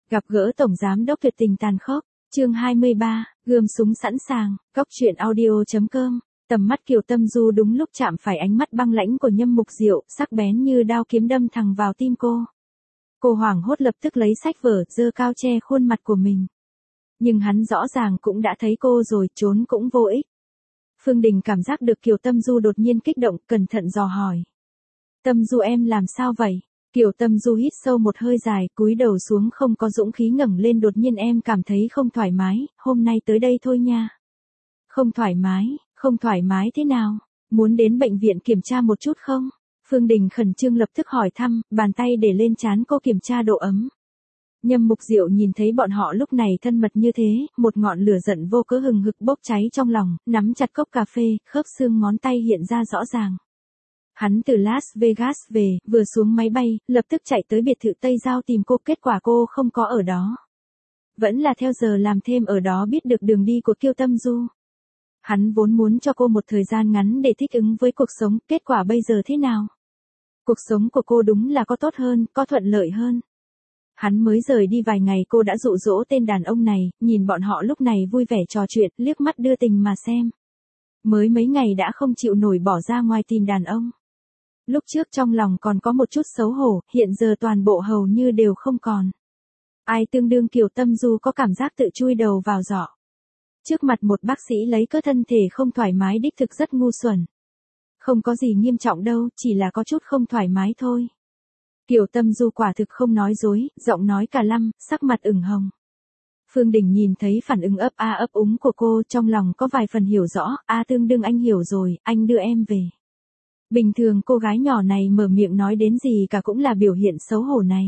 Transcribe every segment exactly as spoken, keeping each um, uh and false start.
Gặp gỡ Tổng Giám đốc tuyệt tình tàn khốc, chương hai mươi ba, gươm súng sẵn sàng, góc truyện audio chấm com. Tầm mắt Kiều Tâm Du đúng lúc chạm phải ánh mắt băng lãnh của Nhâm Mục Diệu, sắc bén như đao kiếm đâm thẳng vào tim cô. Cô hoảng hốt lập tức lấy sách vở, giơ cao che khuôn mặt của mình. Nhưng hắn rõ ràng cũng đã thấy cô rồi, trốn cũng vô ích. Phương Đình cảm giác được Kiều Tâm Du đột nhiên kích động, cẩn thận dò hỏi. Tâm Du em làm sao vậy? Kiều Tâm Du hít sâu một hơi dài, cúi đầu xuống không có dũng khí ngẩng lên, đột nhiên em cảm thấy không thoải mái, hôm nay tới đây thôi nha. Không thoải mái, không thoải mái thế nào? Muốn đến bệnh viện kiểm tra một chút không? Phương Đình khẩn trương lập tức hỏi thăm, bàn tay để lên trán cô kiểm tra độ ấm. Nhâm Mục Diệu nhìn thấy bọn họ lúc này thân mật như thế, một ngọn lửa giận vô cớ hừng hực bốc cháy trong lòng, nắm chặt cốc cà phê, khớp xương ngón tay hiện ra rõ ràng. Hắn từ Las Vegas về, vừa xuống máy bay, lập tức chạy tới biệt thự Tây Giao tìm cô, kết quả cô không có ở đó. Vẫn là theo giờ làm thêm ở đó, biết được đường đi của Kiều Tâm Du. Hắn vốn muốn cho cô một thời gian ngắn để thích ứng với cuộc sống, kết quả bây giờ thế nào? Cuộc sống của cô đúng là có tốt hơn, có thuận lợi hơn. Hắn mới rời đi vài ngày cô đã dụ dỗ tên đàn ông này, nhìn bọn họ lúc này vui vẻ trò chuyện, liếc mắt đưa tình mà xem. Mới mấy ngày đã không chịu nổi bỏ ra ngoài tìm đàn ông. Lúc trước trong lòng còn có một chút xấu hổ, hiện giờ toàn bộ hầu như đều không còn. Ai tương đương Kiều Tâm Du có cảm giác tự chui đầu vào giỏ. Trước mặt một bác sĩ lấy cớ thân thể không thoải mái đích thực rất ngu xuẩn. Không có gì nghiêm trọng đâu, chỉ là có chút không thoải mái thôi. Kiều Tâm Du quả thực không nói dối, giọng nói cả lăm, sắc mặt ửng hồng. Phương Đình nhìn thấy phản ứng ấp a ấp úng của cô, trong lòng có vài phần hiểu rõ, a tương đương anh hiểu rồi, anh đưa em về. Bình thường cô gái nhỏ này mở miệng nói đến gì cả cũng là biểu hiện xấu hổ này.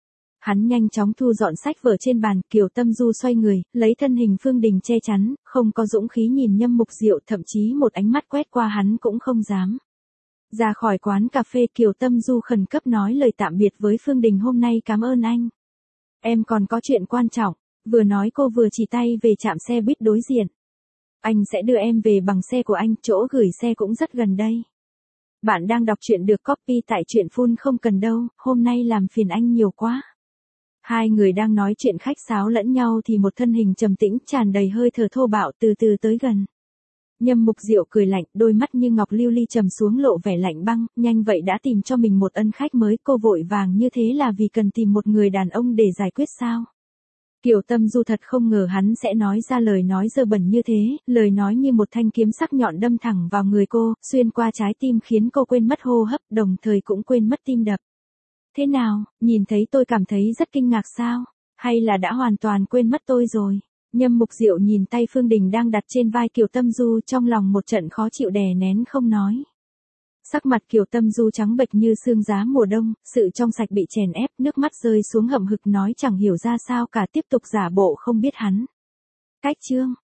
Hắn nhanh chóng thu dọn sách vở trên bàn, Kiều Tâm Du xoay người, lấy thân hình Phương Đình che chắn, không có dũng khí nhìn Nhâm Mục Diệu, thậm chí một ánh mắt quét qua hắn cũng không dám. Ra khỏi quán cà phê, Kiều Tâm Du khẩn cấp nói lời tạm biệt với Phương Đình, hôm nay cảm ơn anh. Em còn có chuyện quan trọng, vừa nói cô vừa chỉ tay về trạm xe buýt đối diện. Anh sẽ đưa em về bằng xe của anh, chỗ gửi xe cũng rất gần đây. Bạn đang đọc truyện được copy tại truyện phun không cần đâu, hôm nay làm phiền anh nhiều quá. Hai người đang nói chuyện khách sáo lẫn nhau thì một thân hình trầm tĩnh tràn đầy hơi thở thô bạo từ từ tới gần. Nhâm Mục Diệu cười lạnh, đôi mắt như ngọc lưu ly trầm xuống lộ vẻ lạnh băng, nhanh vậy đã tìm cho mình một ân khách mới, cô vội vàng như thế là vì cần tìm một người đàn ông để giải quyết sao? Kiều Tâm Du thật không ngờ hắn sẽ nói ra lời nói dơ bẩn như thế, lời nói như một thanh kiếm sắc nhọn đâm thẳng vào người cô, xuyên qua trái tim khiến cô quên mất hô hấp, đồng thời cũng quên mất tim đập. Thế nào, nhìn thấy tôi cảm thấy rất kinh ngạc sao? Hay là đã hoàn toàn quên mất tôi rồi? Nhâm Mục Diệu nhìn tay Phương Đình đang đặt trên vai Kiều Tâm Du, trong lòng một trận khó chịu đè nén không nói. Sắc mặt Kiều Tâm Du trắng bệch như sương giá mùa đông, sự trong sạch bị chèn ép, nước mắt rơi xuống hậm hực nói chẳng hiểu ra sao cả, tiếp tục giả bộ không biết hắn. Cách chương,